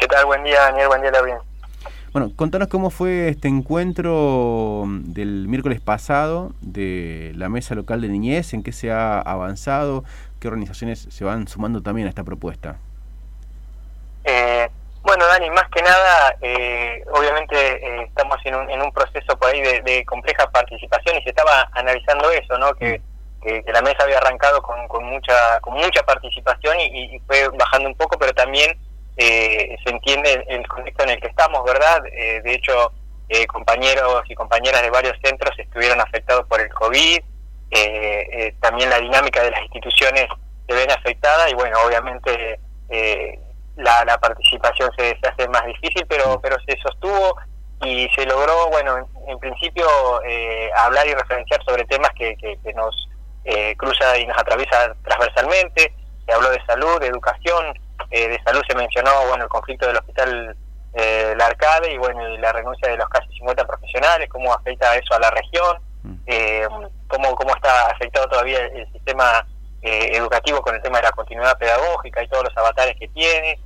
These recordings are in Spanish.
tal? Buen día, Daniel, buen día, Laurien. Bueno, contanos cómo fue este encuentro del miércoles pasado de la Mesa Local de Niñez, en qué se ha avanzado, qué organizaciones se van sumando también a esta propuesta. Bueno, Dani, más que nada, obviamente estamos en un proceso por ahí de compleja participación y se estaba analizando eso, ¿no? Que la mesa había arrancado con mucha participación y fue bajando un poco, pero también se entiende el contexto en el que estamos, ¿verdad? De hecho, compañeros y compañeras de varios centros estuvieron afectados por el COVID, también la dinámica de las instituciones se ven afectada y bueno, obviamente la participación se hace más difícil, pero se sostuvo y se logró, bueno, en principio hablar y referenciar sobre temas que nos cruza y nos atraviesa transversalmente. Se habló de salud, de educación, de salud se mencionó, bueno, el conflicto del hospital La Arcade y bueno, y la renuncia de los casi 50 profesionales, cómo afecta eso a la región, cómo está afectado todavía el sistema educativo con el tema de la continuidad pedagógica y todos los avatares que tiene,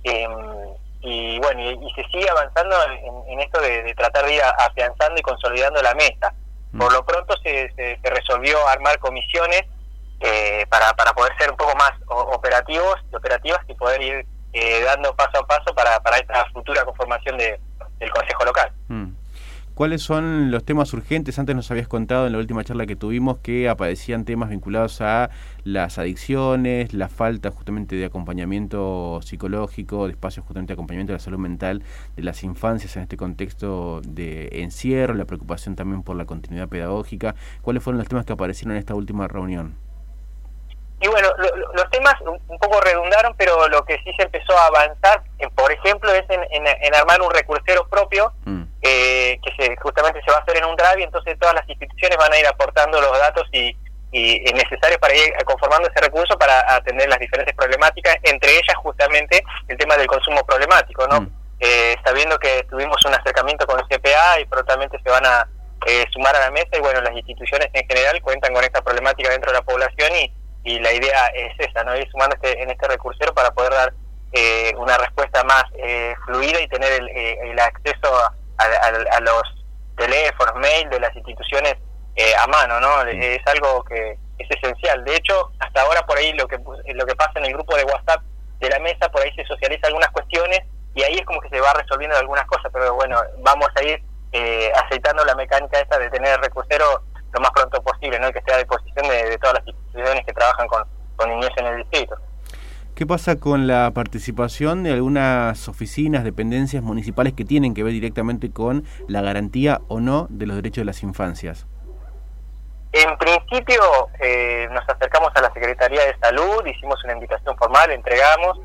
y bueno, y se sigue avanzando en esto de tratar de ir afianzando y consolidando la mesa. Por lo pronto se resolvió armar comisiones para poder ser un poco más operativas y poder ir dando paso a paso para esta futura conformación del Consejo Local. ¿Cuáles son los temas urgentes? Antes nos habías contado en la última charla que tuvimos que aparecían temas vinculados a las adicciones, la falta justamente de acompañamiento psicológico, de espacios justamente de acompañamiento de la salud mental de las infancias en este contexto de encierro, la preocupación también por la continuidad pedagógica. ¿Cuáles fueron los temas que aparecieron en esta última reunión? Y bueno, los temas un poco redundaron, pero lo que sí se empezó a avanzar, por ejemplo, es en armar un recursero propio, que justamente se va a hacer en un drive, y entonces todas las instituciones van a ir aportando los datos y necesarios para ir conformando ese recurso para atender las diferentes problemáticas, entre ellas justamente el tema del consumo problemático, ¿no? Sabiendo que tuvimos un acercamiento con el CPA y prontamente se van a sumar a la mesa, y bueno, las instituciones en general cuentan con esta problemática dentro de la población y la idea es esa, ¿no? Ir sumando en este recursero para poder dar una respuesta más fluida y tener el acceso a los teléfonos, mail de las instituciones a mano, ¿no? Es algo que es esencial. De hecho, hasta ahora por ahí lo que pasa en el grupo de WhatsApp de la mesa, por ahí se socializa algunas cuestiones y ahí es como que se va resolviendo algunas cosas, pero bueno, vamos a ir aceitando la mecánica esta de tener el recursero lo más pronto posible, ¿no? Y que esté a disposición de todas las instituciones que trabajan con niñez en el distrito. ¿Qué pasa con la participación de algunas oficinas, dependencias municipales que tienen que ver directamente con la garantía o no de los derechos de las infancias? En principio nos acercamos a la Secretaría de Salud, hicimos una invitación formal, entregamos,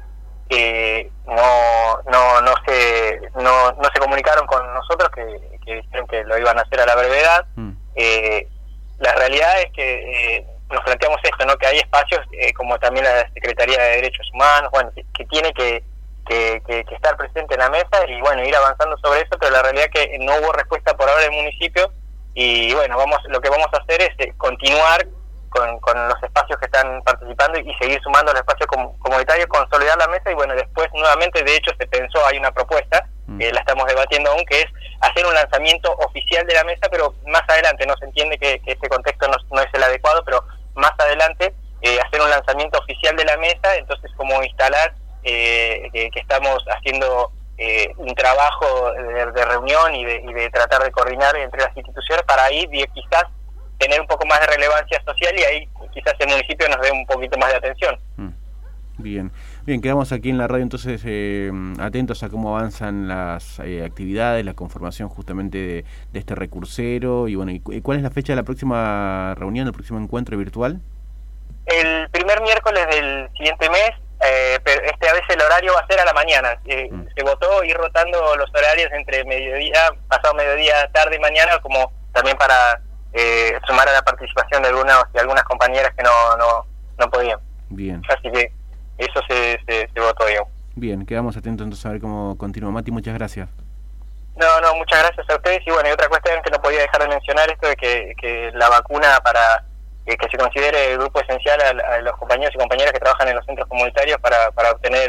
no se comunicaron con nosotros, que dijeron que lo iban a hacer a la brevedad. La realidad es que nos planteamos esto, ¿no? Que hay espacios como también la Secretaría de Derechos Humanos, bueno, que tiene que estar presente en la mesa y bueno, ir avanzando sobre eso, pero la realidad es que no hubo respuesta por ahora del municipio y bueno, lo que vamos a hacer es continuar con los espacios que están participando y seguir sumando los espacios comunitarios, consolidar la mesa y bueno, después nuevamente, de hecho se pensó, hay una propuesta, la estamos debatiendo aún, que es hacer un lanzamiento oficial de la mesa, pero más adelante, no se entiende que este contexto no es el adecuado, pero más adelante hacer un lanzamiento oficial de la mesa, entonces como instalar que estamos haciendo un trabajo de reunión y de tratar de coordinar entre las instituciones para ahí quizás tener un poco más de relevancia social y ahí quizás el municipio nos dé un poquito más de atención. Bien, quedamos aquí en la radio entonces atentos a cómo avanzan las actividades, la conformación justamente de este recursero y bueno, ¿y cuál es la fecha de la próxima reunión, el próximo encuentro virtual? El primer miércoles del siguiente mes, pero esta vez el horario va a ser a la mañana. Se votó ir rotando los horarios entre mediodía, pasado mediodía, tarde y mañana, como también para sumar a la participación de algunas compañeras que no podían. Bien. Así que eso se votó, digamos. Bien, quedamos atentos entonces a ver cómo continúa. Mati, muchas gracias. No, muchas gracias a ustedes. Y bueno, y otra cuestión que no podía dejar de mencionar, esto de que la vacuna para que se considere el grupo esencial a los compañeros y compañeras que trabajan en los centros comunitarios para obtener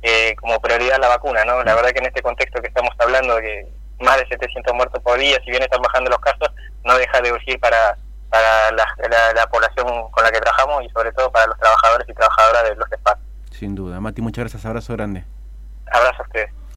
como prioridad la vacuna, ¿no? La verdad que en este contexto que estamos hablando, de que más de 700 muertos por día, si bien están bajando los casos, no deja de urgir para la población con la que trabajamos y sobre todo para los trabajadores y trabajadoras de los espacios. Sin duda. Mati, muchas gracias, abrazo grande. Abrazo a ustedes.